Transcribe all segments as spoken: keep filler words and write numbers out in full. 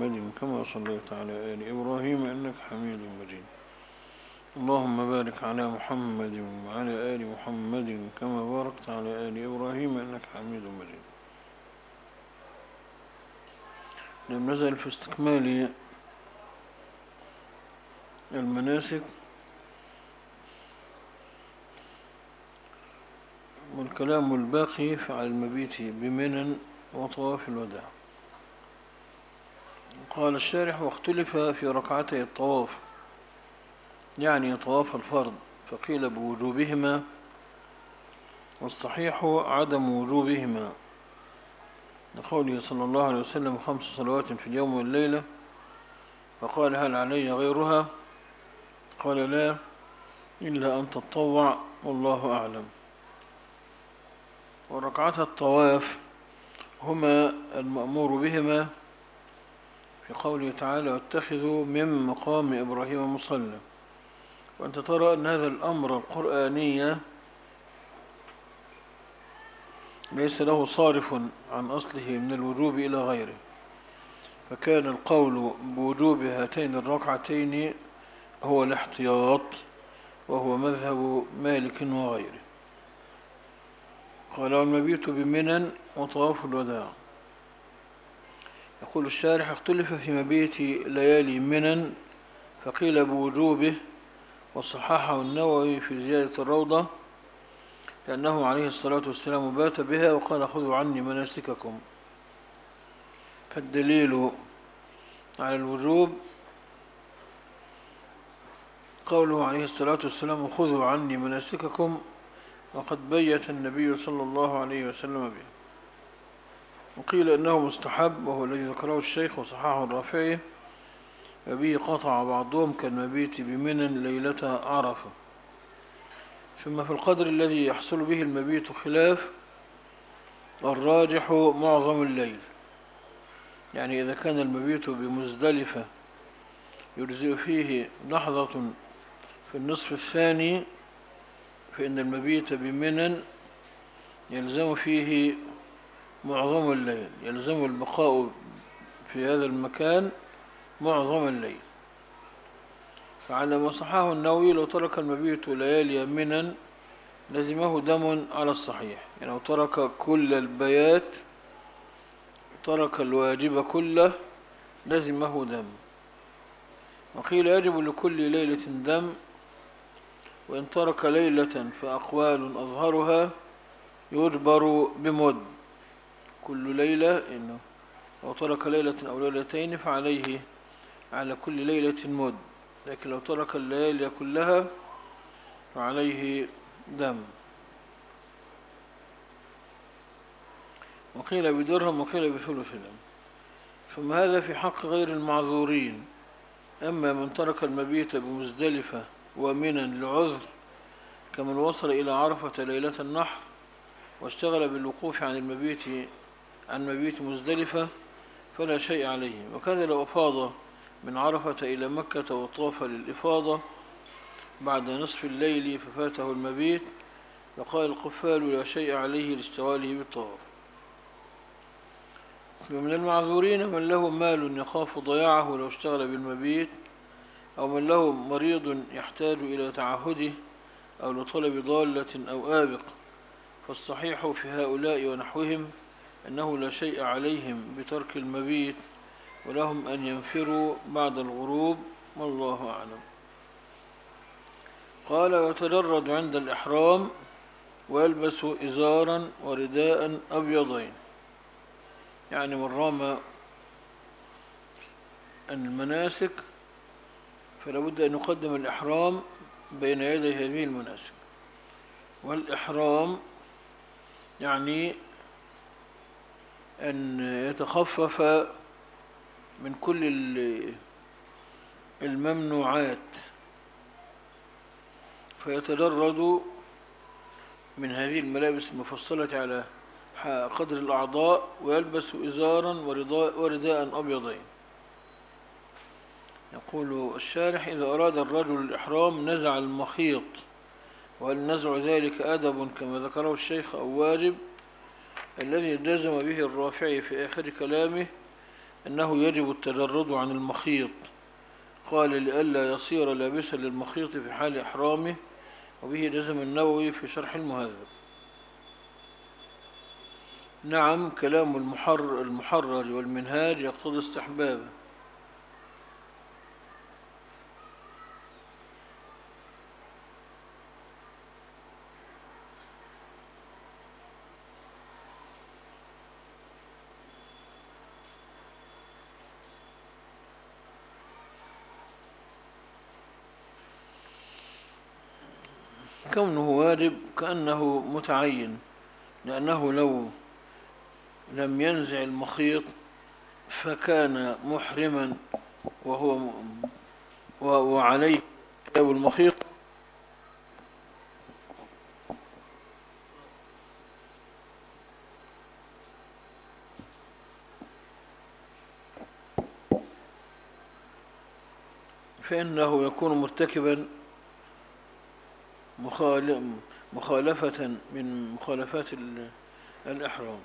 محمد كما صليت على آل إبراهيم إنك حميد مجيد. اللهم بارك على محمد وعلى آل محمد كما باركت على آل إبراهيم إنك حميد مجيد. لم نزل في استكمال المناسك والكلام الباقي على المبيت بمنن وطواف الوداع. قال الشارح: واختلف في ركعتي الطواف، يعني طواف الفرض، فقيل بوجوبهما، والصحيح عدم وجوبهما، لقوله صلى الله عليه وسلم: خمس صلوات في اليوم والليلة. فقال: هل علي غيرها؟ قال: لا، إلا أن تطوع، والله أعلم. وركعتا الطواف هما المأمور بهما في قوله تعالى: واتخذوا من مقام إبراهيم مصلى. وأنت ترى أن هذا الأمر القرآني ليس له صارف عن أصله من الوجوب إلى غيره، فكان القول بوجوب هاتين الركعتين هو الاحتياط، وهو مذهب مالك وغيره. قال: والمبيت بمنن وطواف الوداع. يقول الشارح: اختلف في مبيت ليالي منن، فقيل بوجوبه، وصححه النووي في زيادة الروضة، لأنه عليه الصلاة والسلام بات بها وقال: خذوا عني مناسككم. فالدليل على الوجوب قوله عليه الصلاة والسلام: خذوا عني مناسككم، وقد بيت النبي صلى الله عليه وسلم به. وقيل إنه مستحب، وهو الذي ذكره الشيخ وصححه الرافعي، وبه قطع بعضهم كالمبيت بمنن ليلة عرفة. ثم في القدر الذي يحصل به المبيت خلاف، الراجح معظم الليل، يعني إذا كان المبيت بمزدلفة يجزئ فيه لحظة في النصف الثاني، فإن المبيت بمنن يلزم فيه معظم الليل، يلزم البقاء في هذا المكان معظم الليل. فعلى ما صححه النووي: لو ترك المبيت ليالي منن لزمه دم على الصحيح، يعني لو ترك كل البيات، ترك الواجب كله، لزمه دم. وقيل يجب لكل ليلة دم، وإن ترك ليلة فأقوال أظهرها يجبر بمد كل ليلة، إنه لو ترك ليلة أو ليلتين فعليه على كل ليلة مد، لكن لو ترك الليالي كلها فعليه دم. وقيل بدرهم وقيل بثلث دم. ثم هذا في حق غير المعذورين. أما من ترك المبيت بمزدلفة ومنن لعذر، كمن وصل إلى عرفة ليلة النحر واشتغل بالوقوف عن المبيت عن مبيت مزدلفة، فلا شيء عليه. وكذا لو أفاض من عرفة إلى مكة وطاف للإفاضة بعد نصف الليل ففاته المبيت، فقال القفال: لا شيء عليه لاشتغاله بالطواف. ومن المعذورين من له مال يخاف ضياعه لو اشتغل بالمبيت، أو من له مريض يحتاج إلى تعهده، أو لطلب ضالة أو آبق. فالصحيح في هؤلاء ونحوهم أنه لا شيء عليهم بترك المبيت، ولهم أن ينفروا بعد الغروب، والله أعلم. قال: ويتجرد عند الإحرام ويلبس إزارا ورداء أبيضين، يعني من رام المناسك فلا بد أن يقدم الإحرام بين يدي هذه المناسك. والإحرام يعني أن يتخفف من كل الممنوعات، فيتجرد من هذه الملابس المفصلة على قدر الأعضاء، ويلبس إزارا ورداء أبيضين. يقول الشارح: إذا أراد الرجل الإحرام نزع المخيط، وهل نزع ذلك أدب كما ذكره الشيخ أو واجب؟ الذي جزم به الرافعي في آخر كلامه أنه يجب التجرد عن المخيط، قال لئلا يصير لابسا للمخيط في حال إحرامه، وبه جزم النووي في شرح المهذب. نعم، كلام المحر المحرج والمنهاج يقتضي استحبابه. كونه واجب كأنه متعين، لأنه لو لم ينزع المخيط فكان محرما وهو وعليه المخيط، فإنه يكون مرتكبا مخالفة من مخالفات الإحرام.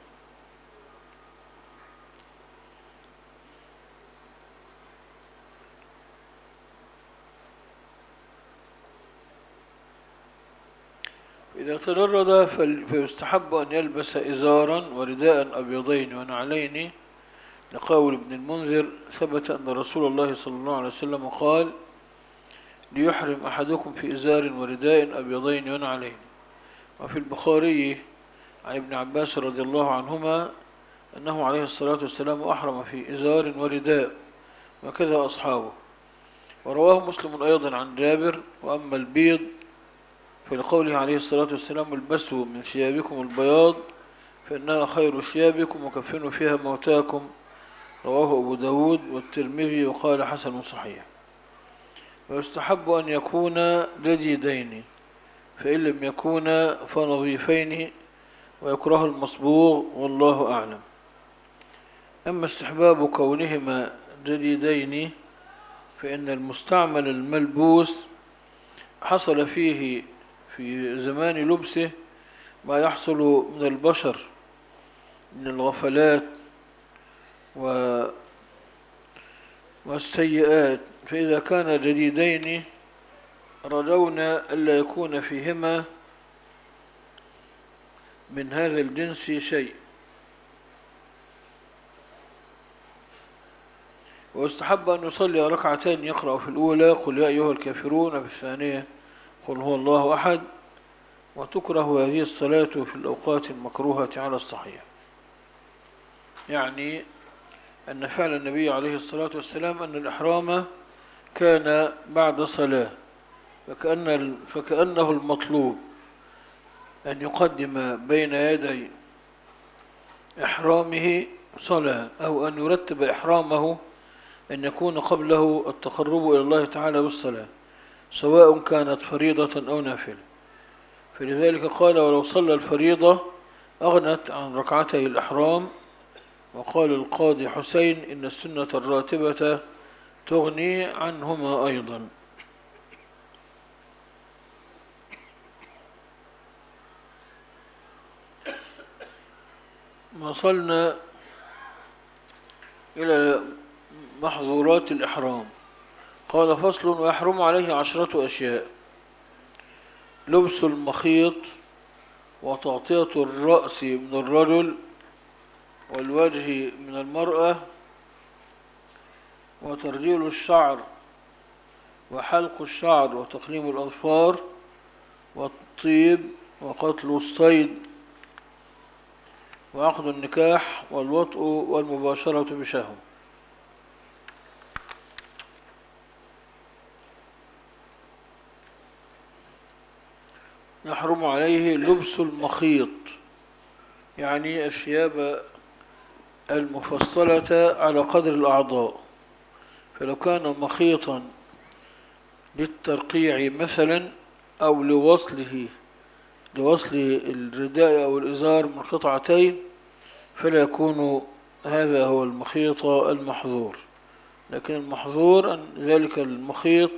إذا تجرد فيستحب أن يلبس إزارا ورداء أبيضين ونعلين، لقول ابن المنذر: ثبت أن رسول الله صلى الله عليه وسلم قال: ليحرم أحدكم في إزار ورداء أبيضين ونعلين. وفي البخاري عن ابن عباس رضي الله عنهما أنه عليه الصلاة والسلام أحرم في إزار ورداء، وكذا أصحابه. ورواه مسلم أيضا عن جابر: وأما البيض فلقوله عليه الصلاة والسلام: البسوا من ثيابكم البياض فإنها خير ثيابكم وكفنوا فيها موتاكم. رواه أبو داود والترمذي وقال حسن صحيح. ويستحب أن يكون جديدين، فإن لم يكونا فنظيفين، ويكره المصبوغ، والله أعلم. أما استحباب كونهما جديدين فإن المستعمل الملبوس حصل فيه في زمان لبسه ما يحصل من البشر من الغفلات والسيئات، فإذا كان جديدين رجونا ألا يكون فيهما من هذا الجنس شيء. ويستحب أن يصلي ركعتين يقرأ في الأولى قل يا أيها الكافرون، في الثانية قل هو الله أحد. وتكره هذه الصلاة في الأوقات المكروهة على الصحيح، يعني أن فعل النبي عليه الصلاة والسلام أن الإحرام كان بعد صلاة، فكأن فكأنه المطلوب أن يقدم بين يدي إحرامه صلاة، أو أن يرتب إحرامه أن يكون قبله التقرب إلى الله تعالى بالصلاة، سواء كانت فريضة أو نافلة. فلذلك قال: ولو صلى الفريضة أغنت عن ركعتي الإحرام. وقال القاضي حسين: إن السنة الراتبة تغني عنهما أيضا. وصلنا إلى محظورات الإحرام. قال: فصل: ويحرم عليه عشرة أشياء: لبس المخيط، وتغطية الرأس من الرجل والوجه من المرأة، وترجيل الشعر، وحلق الشعر، وتقليم الأظفار، والطيب، وقتل الصيد، وعقد النكاح، والوطء، والمباشرة بشهوة. يحرم عليه لبس المخيط، يعني الثياب المفصلة على قدر الأعضاء، فلو كان مخيطا للترقيع مثلا، أو لوصله لوصل الرداء أو الإزار من قطعتين، فلا يكون هذا هو المخيط المحظور. لكن المحظور أن ذلك المخيط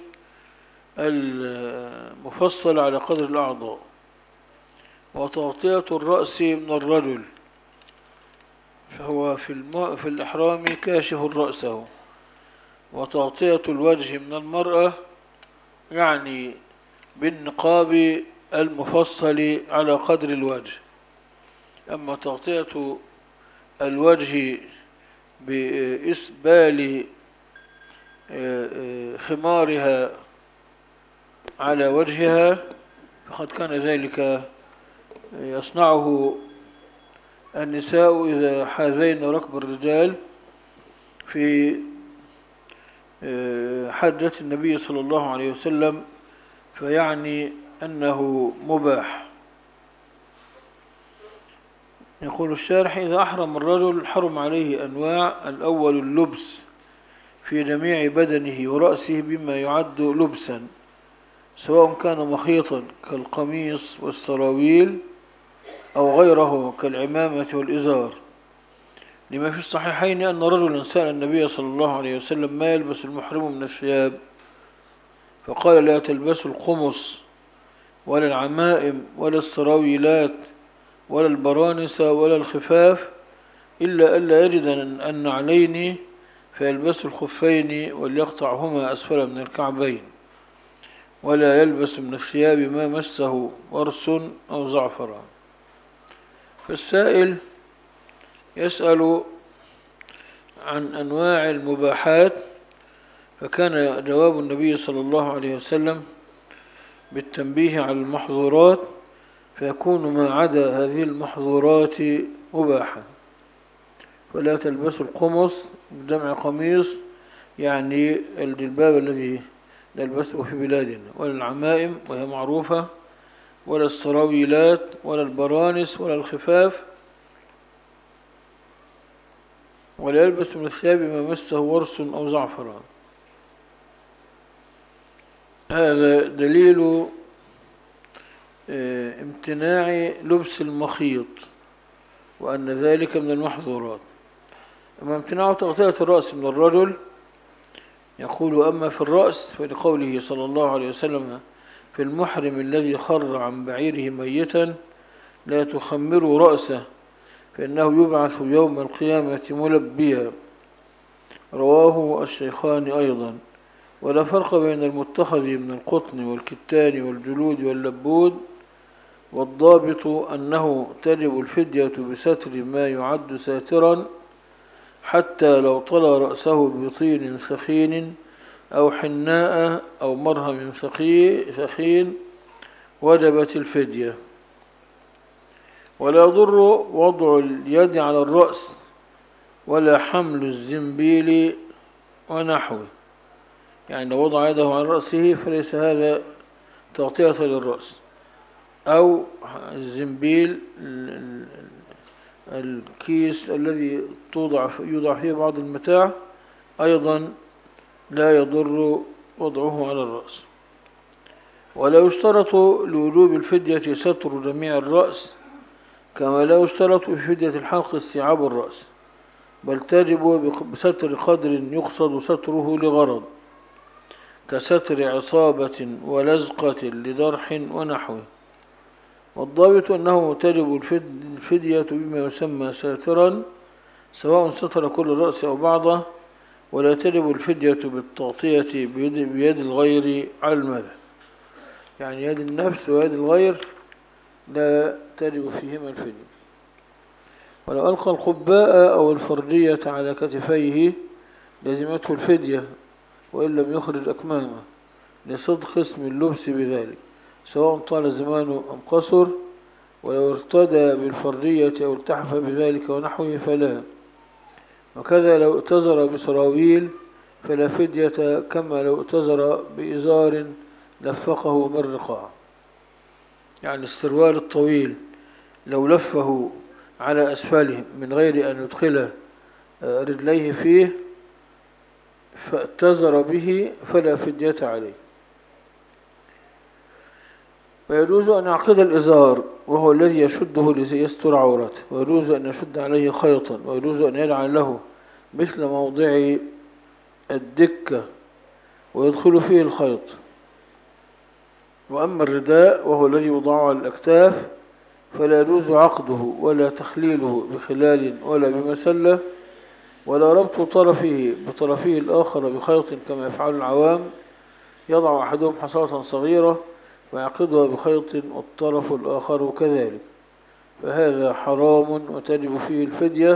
المفصل على قدر الأعضاء. وتغطية الرأس من الرجل، فهو في, الم... في الإحرام كاشف رأسه، وتغطية الوجه من المرأة يعني بالنقاب المفصل على قدر الوجه. أما تغطية الوجه بإسبال خمارها على وجهها فقد كان ذلك يصنعه النساء إذا حاذين ركب الرجال في حجة النبي صلى الله عليه وسلم، فيعني أنه مباح. يقول الشارح: إذا أحرم الرجل حرم عليه أنواع: الأول اللبس في جميع بدنه ورأسه بما يعد لبسا، سواء كان مخيطا كالقميص والسراويل أو غيره كالعمامة والإزار، لما في الصحيحين أن رجلا سأل النبي صلى الله عليه وسلم: ما يلبس المحرم من الثياب؟ فقال: لا تلبسوا القمص ولا العمائم ولا السراويلات ولا البرانس ولا الخفاف، إلا ألا يجد أن عليني فيلبس الخفين وليقطعهما أسفل من الكعبين، ولا يلبس من الثياب ما مسه ورس أو زعفران. فالسائل يسأل عن أنواع المباحات، فكان جواب النبي صلى الله عليه وسلم بالتنبيه على المحظورات، فيكون ما عدا هذه المحظورات مباحا. فلا تلبسوا القمص بجمع قميص يعني الجلباب الذي نلبسه في بلادنا، ولا العمائم وهي معروفة، ولا السراويلات ولا البرانس ولا الخفاف، ولا يلبس من الثياب ما مسه ورس أو زعفران. هذا دليل امتناع لبس المخيط، وأن ذلك من المحظورات. أما امتناع تغطية الرأس من الرجل، يقول: أما في الرأس فلقوله صلى الله عليه وسلم في المحرم الذي خر عن بعيره ميتا: لا تخمروا رأسه فإنه يبعث يوم القيامة ملبيا. رواه الشيخان أيضا. ولا فرق بين المتخذ من القطن والكتان والجلود واللبود، والضابط أنه تجب الفدية بستر ما يعد ساترا، حتى لو طلى رأسه بطين سخين أو حناء أو مرهم سخين وجبت الفدية. ولا يضر وضع اليد على الرأس ولا حمل الزنبيل ونحوه، يعني لو وضع يده على رأسه فليس هذا تغطية للرأس، أو الزنبيل الكيس الذي توضع يوضع فيه بعض المتاع أيضا لا يضر وضعه على الرأس. ولا يشترط لوجوب الفدية ستر جميع الرأس، كما لا يشترط في فدية الحلق استيعاب الرأس، بل تجب بستر قدر يقصد ستره لغرض، كستر عصابة ولزقة لدرح ونحوه. والضابط أنه تجب الفدية بما يسمى ساترا، سواء ستر كل الرأس أو بعضه، ولا تجب الفدية بالتغطية بيد, بيد الغير على المذهب، يعني يد النفس ويد الغير لا تجب فيهما الفدية. ولو ألقى القباء أو الفرجية على كتفيه لزمته الفدية وإن لم يخرج أكمامه، لصدق اسم اللبس بذلك، سواء طال زمانه أم قصر. ولو ارتدى بالفرجية أو التحف بذلك ونحوه فلا. وكذا لو اتزر بسراويل فلا فدية، كما لو اتزر بإزار لفقه من رقاع، يعني السروال الطويل لو لفه على أسفله من غير أن يدخل رجليه فيه فاتزر به فلا فدية عليه. ويجوز أن يعقد الإزار وهو الذي يشده ليستر عورته، ويجوز أن يشد عليه خيطا، ويجوز أن يجعل له مثل موضع الدكة ويدخل فيه الخيط. وأما الرداء وهو الذي يوضع على الأكتاف فلا يجوز عقده ولا تخليله بخلال ولا بمسلة، ولا ربط طرفه بطرفه الآخر بخيط كما يفعل العوام، يضع أحدهم حصاة صغيرة ويعقدها بخيط والطرف الآخر كذلك، فهذا حرام وتجب فيه الفدية.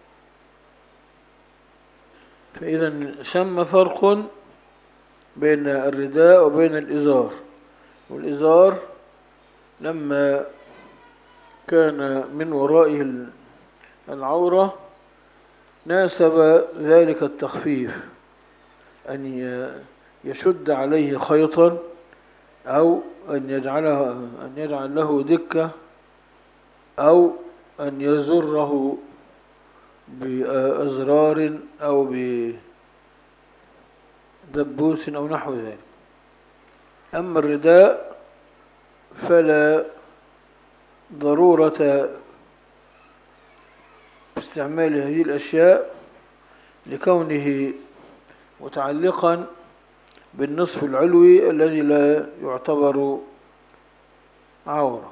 فإذا ثم فرق بين الرداء وبين الإزار. والإزار لما كان من ورائه العورة ناسب ذلك التخفيف، أن يشد عليه خيطا أو أن يجعله أن يجعل له دكة أو أن يزره بأزرار أو بدبوس أو نحو ذلك. أما الرداء فلا ضرورة استعمال هذه الأشياء لكونه متعلقا بالنصف العلوي الذي لا يعتبر عورة.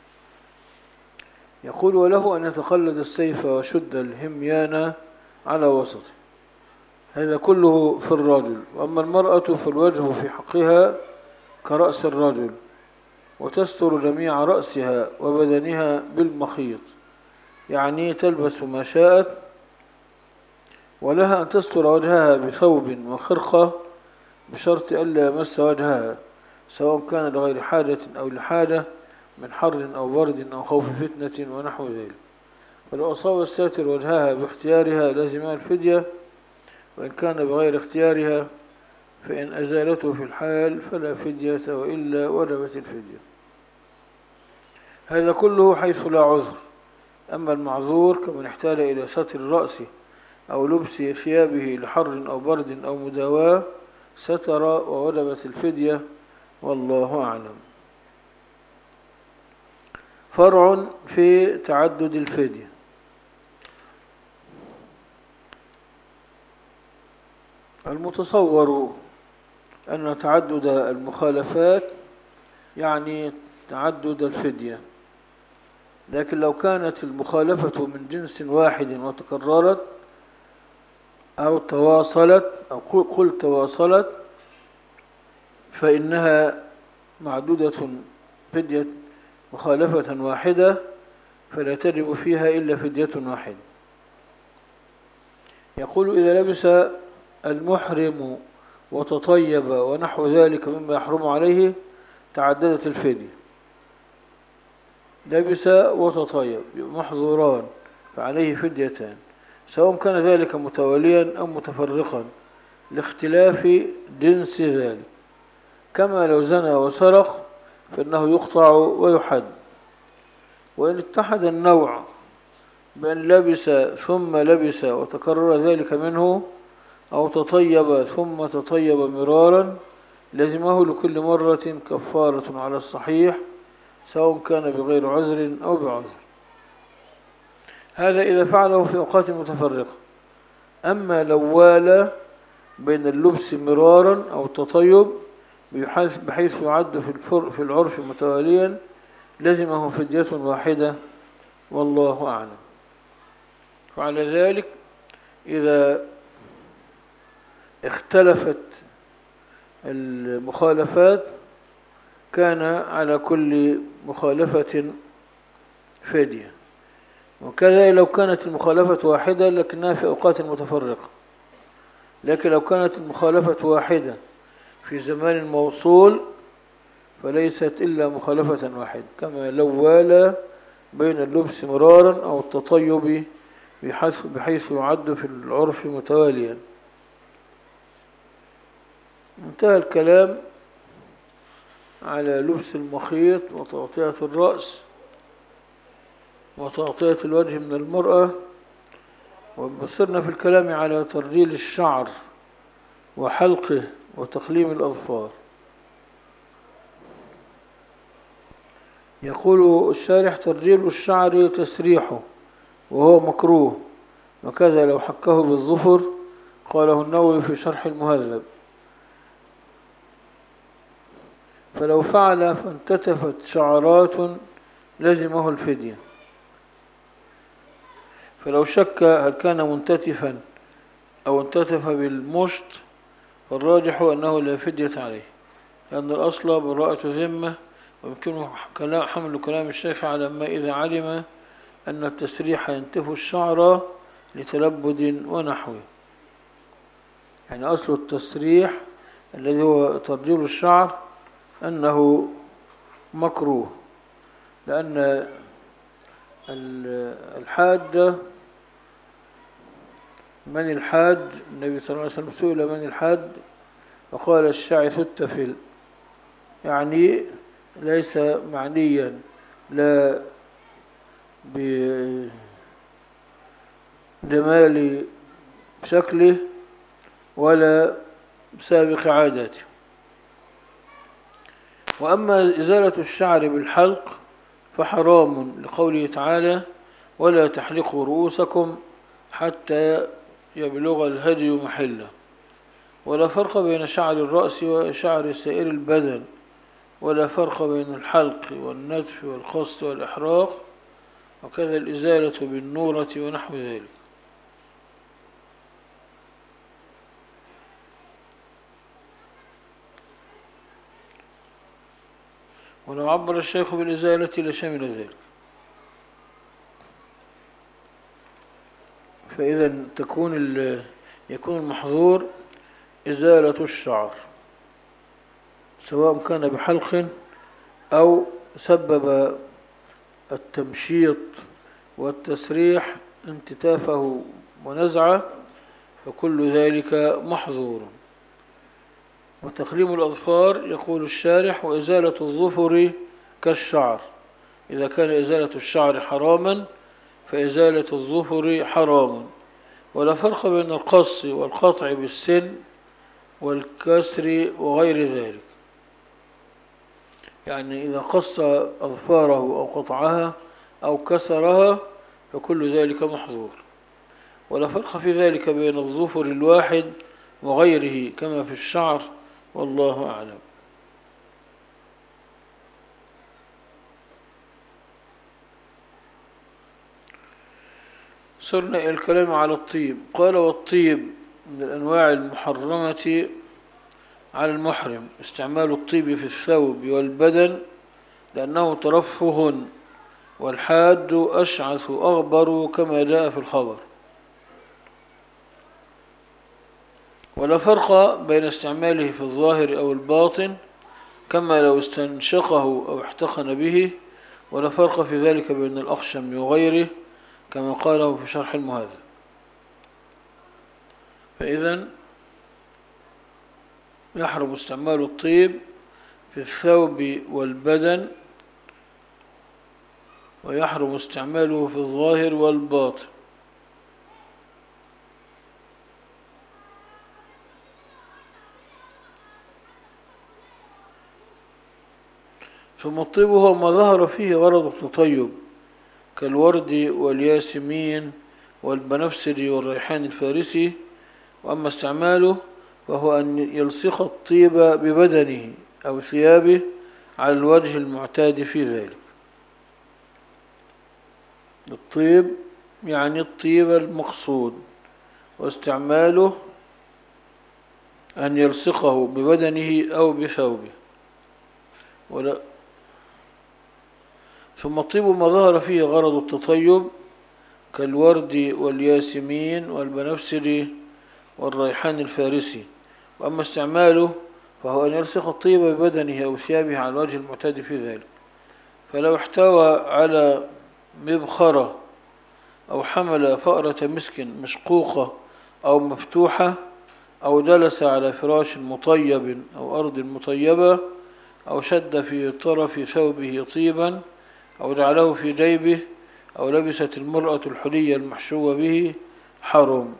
يقول: وله أن يتقلد السيف وشد الهميان على وسطه. هذا كله في الرجل. وأما المرأة فالوجه في حقها كرأس الرجل، وتستر جميع رأسها وبدنها بالمخيط، يعني تلبس ما شاءت، ولها أن تستر وجهها بثوب وخرقة بشرط ألا يمس وجهها، سواء كان لغير حاجة أو لحاجة من حر أو برد أو خوف فتنة ونحو ذلك. فلو أصاب الساتر وجهها باختيارها لازمها الفدية، وإن كان بغير اختيارها فإن أزالته في الحال فلا فدية، وإلا وجبت الفدية. هذا كله حيث لا عذر. أما المعذور كمن احتاج إلى ستر الرأس أو لبس ثيابه لحر أو برد أو مداواة ستر ووجبت الفدية، والله أعلم. فرع في تعدد الفدية. المتصور أن تعدد المخالفات يعني تعدد الفدية، لكن لو كانت المخالفة من جنس واحد وتكررت أو تواصلت أو قل تواصلت فإنها معدودة فدية مخالفة واحدة، فلا تجب فيها إلا فدية واحدة. يقول: إذا لبس المحرم وتطيب ونحو ذلك مما يحرم عليه تعددت الفدية. لبس وتطيب محظوران فعليه فديتان، سواء كان ذلك متواليا أو متفرقا لاختلاف جنس ذلك، كما لو زنى وسرق فإنه يقطع ويحد. وإن اتحد النوع بأن لبس ثم لبس وتكرر ذلك منه، أو تطيب ثم تطيب مرارا، لزمه لكل مرة كفارة على الصحيح، سواء كان بغير عذر أو بعذر. هذا إذا فعله في أوقات متفرقة. أما لو والى بين اللبس مرارا أو التطيب بحيث يعد في العرف متواليا لزمه فدية واحدة، والله أعلم. وعلى ذلك إذا اختلفت المخالفات كان على كل مخالفة فدية. وكذا لو كانت المخالفة واحدة لكنها في أوقات متفرقة. لكن لو كانت المخالفة واحدة في زمان موصول فليست إلا مخالفة واحدة، كما لو والى بين اللبس مرارا أو التطيب بحيث يعد في العرف متواليا. انتهى الكلام على لبس المخيط وتغطية الرأس وتغطية الوجه من المرأة، وبصرنا في الكلام على ترجيل الشعر وحلقه وتقليم الأظفار. يقول الشارح: ترجيل الشعر تسريحه وهو مكروه، وكذا لو حكه بالظفر، قاله النووي في شرح المهذب. فلو فعل فانتتفت شعرات لزمه الفدية. فلو شك هل كان منتتفا أو انتتف بالمشط فالراجح أنه لا فدية عليه، لأن الأصل براءة ذمة، ويمكنه حمل كلام الشيخ على ما إذا علم أن التسريح ينتف الشعر لتلبد ونحوه. يعني أصل التسريح الذي هو ترجيل الشعر أنه مكروه، لأن الحاج من الحاج، النبي صلى الله عليه وسلم سئل من الحاج فقال الشعث التفل، يعني ليس معنيا لا بجمال شكله ولا بسابق عاداته. وأما إزالة الشعر بالحلق فحرام لقوله تعالى ولا تحلقوا رؤوسكم حتى يبلغ الهدي محله. ولا فرق بين شعر الرأس وشعر سائر البدن، ولا فرق بين الحلق والنتف والقص والإحراق، وكذا الإزالة بالنورة ونحو ذلك. ولو عبر الشيخ بالإزالة لشمل ذلك. فإذا تكون يكون المحظور إزالة الشعر سواء كان بحلق أو سبب التمشيط والتسريح انتتافه ونزعه، فكل ذلك محظور. وتقليم الأظفار يقول الشارح وإزالة الظفر كالشعر، إذا كان إزالة الشعر حراما فإزالة الظفر حرام. ولا فرق بين القص والقطع بالسن والكسر وغير ذلك، يعني إذا قص أظفاره أو قطعها أو كسرها فكل ذلك محظور. ولا فرق في ذلك بين الظفر الواحد وغيره كما في الشعر، والله أعلم. صرنا إلى الكلام على الطيب. قال والطيب من الأنواع المحرمة على المحرم استعمال الطيب في الثوب والبدن لأنه ترفه، والحاج أشعث أغبر كما جاء في الخبر. ولا فرق بين استعماله في الظاهر أو الباطن كما لو استنشقه أو احتقن به. ولا فرق في ذلك بين الأخشم وغيره كما قاله في شرح المهذب. فإذا يحرم استعمال الطيب في الثوب والبدن، ويحرم استعماله في الظاهر والباطن. ثم الطيب هو ما ظهر فيه غرض التطيب كالورد والياسمين والبنفسجي والريحان الفارسي. وأما استعماله وهو أن يلصق الطيب ببدنه أو ثيابه على الوجه المعتاد في ذلك. الطيب يعني الطيب المقصود، واستعماله أن يلصقه ببدنه أو بثوبه. ولا ثم الطيب ما ظهر فيه غرض التطيب كالورد والياسمين والبنفسجي والريحان الفارسي. وأما استعماله فهو أن يلصق الطيب ببدنه أو ثيابه على الوجه المعتاد في ذلك. فلو احتوى على مبخرة أو حمل فأرة مسك مشقوقة أو مفتوحة أو جلس على فراش مطيب أو أرض مطيبة أو شد في طرف ثوبه طيبا أو جعله في جيبه أو لبست المرأة الحلية المحشوة به حرم.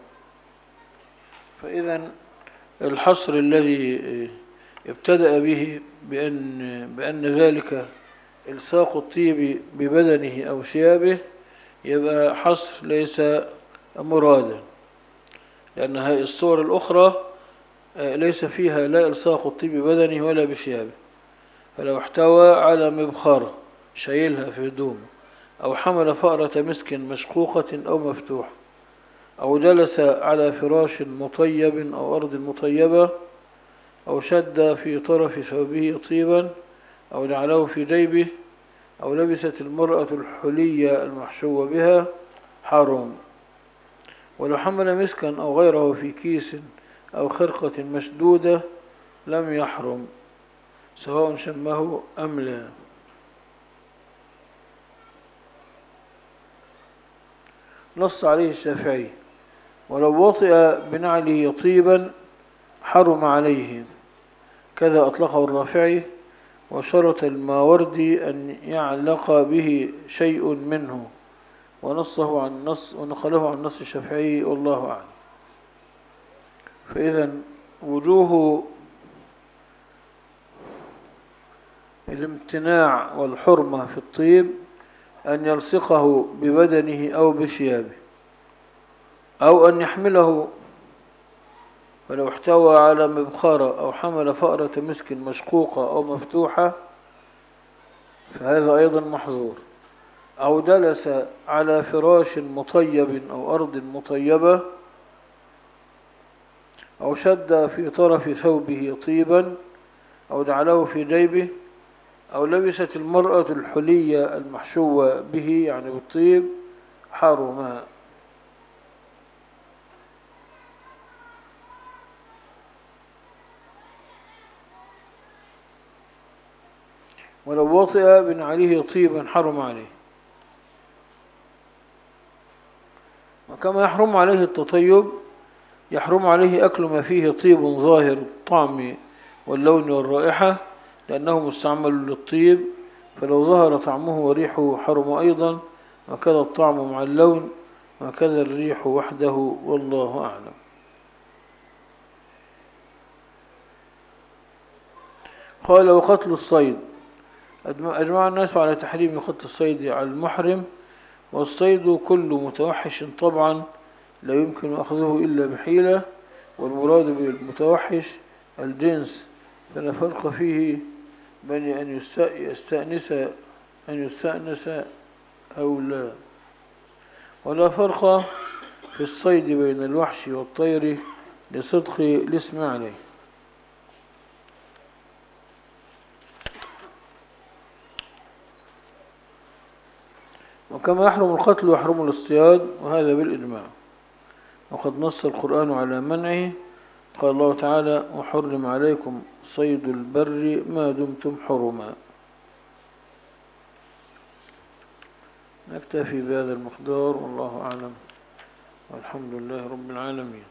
فإذا الحصر الذي ابتدأ به بأن, بأن ذلك إلصاق الطيب ببدنه أو ثيابه يبقى حصر ليس مرادا، لأن هذه الصور الأخرى ليس فيها لا إلصاق الطيب ببدنه ولا بثيابه. فلو احتوى على مبخرة شايلها في هدومه، أو حمل فأرة مسك مشقوقة أو مفتوحة، أو جلس على فراش مطيب أو أرض مطيبة، أو شد في طرف ثوبه طيبا، أو جعله في جيبه، أو لبست المرأة الحلية المحشوة بها، حرم. ولو حمل مسكا أو غيره في كيس أو خرقة مشدودة لم يحرم، سواء شمه أم لا. نص عليه الشافعي: ولو وطئ بنعله طيبا حرم عليه، كذا أطلقه الرافعي، وشرط الماوردي أن يعلق به شيء منه، ونصه عن نص ونقله عن نص الشافعي، والله أعلم. فإذا وجوه الامتناع والحرمة في الطيب أن يلصقه ببدنه أو بثيابه، أو أن يحمله، ولو احتوى على مبخرة أو حمل فأرة مسك مشقوقة أو مفتوحة فهذا أيضا محظور، أو جلس على فراش مطيب أو أرض مطيبة، أو شد في طرف ثوبه طيبا، أو جعله في جيبه، أو لبست المرأة الحلية المحشوة به يعني بالطيب، حرم. ولو وطئ بنعله طيبا حرم عليه. وكما يحرم عليه التطيب يحرم عليه أكل ما فيه طيب ظاهر الطعم واللون والرائحة، لأنه مستعمل للطيب، فلو ظهر طعمه وريحه حرم أيضا، وكذا الطعم مع اللون، وكذا الريح وحده، والله أعلم. قال: وقتل الصيد، أجمع الناس على تحريم قتل الصيد على المحرم، والصيد كل متوحش طبعا لا يمكن أخذه إلا بحيلة، والمراد بالمتوحش الجنس، فلا فرق فيه بين أن يستأنس أن يستأنس أو لا، ولا فرق في الصيد بين الوحش والطير لصدق الاسم عليه. وكما يحرم القتل ويحرم الاصطياد، وهذا بالإجماع، وقد نص القرآن على منعه. قال الله تعالى: وحرم عليكم صيد البر ما دمتم حرما. نكتفي بهذا المقدار، والله أعلم، والحمد لله رب العالمين.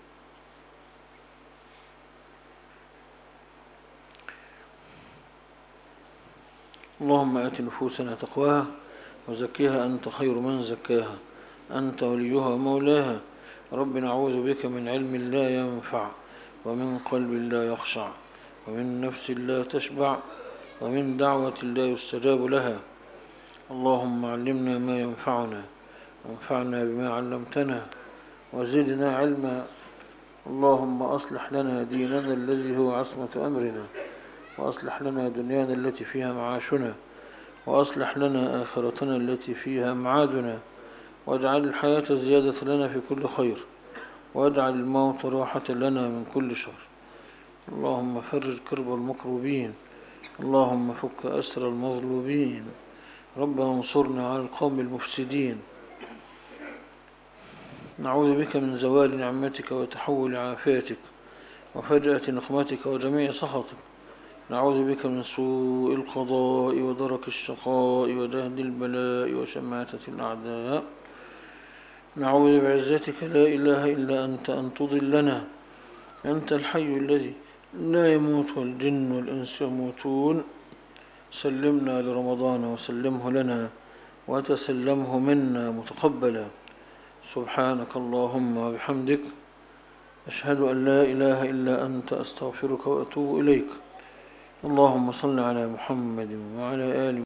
اللهم آت نفوسنا تقواها وزكيها أنت خير من زكاها، أنت وليها ومولاها. رب نعوذ بك من علم لا ينفع، ومن قلب لا يخشع، ومن نفس لا تشبع، ومن دعوة لا يستجاب لها. اللهم علمنا ما ينفعنا، وانفعنا بما علمتنا، وزدنا علما. اللهم أصلح لنا ديننا الذي هو عصمة أمرنا، وأصلح لنا دنيانا التي فيها معاشنا، وأصلح لنا آخرتنا التي فيها معادنا، واجعل الحياة زيادة لنا في كل خير، واجعل الموت راحة لنا من كل شر. اللهم فرج كرب المكروبين، اللهم فك أسر المظلومين. ربنا انصرنا على القوم المفسدين. نعوذ بك من زوال نعمتك وتحول عافيتك وفجأة نقمتك وجميع سخطك. نعوذ بك من سوء القضاء ودرك الشقاء وجهد البلاء وشماتة الأعداء. نعوذ بعزتك لا إله إلا أنت أن تضلنا. أنت الحي الذي لا يموت والجن والإنس يموتون. سلمنا لرمضان وسلمه لنا، وتسلمه منا متقبلا. سبحانك اللهم وبحمدك، أشهد أن لا إله إلا أنت، أستغفرك وأتوب إليك. اللهم صل على محمد وعلى آله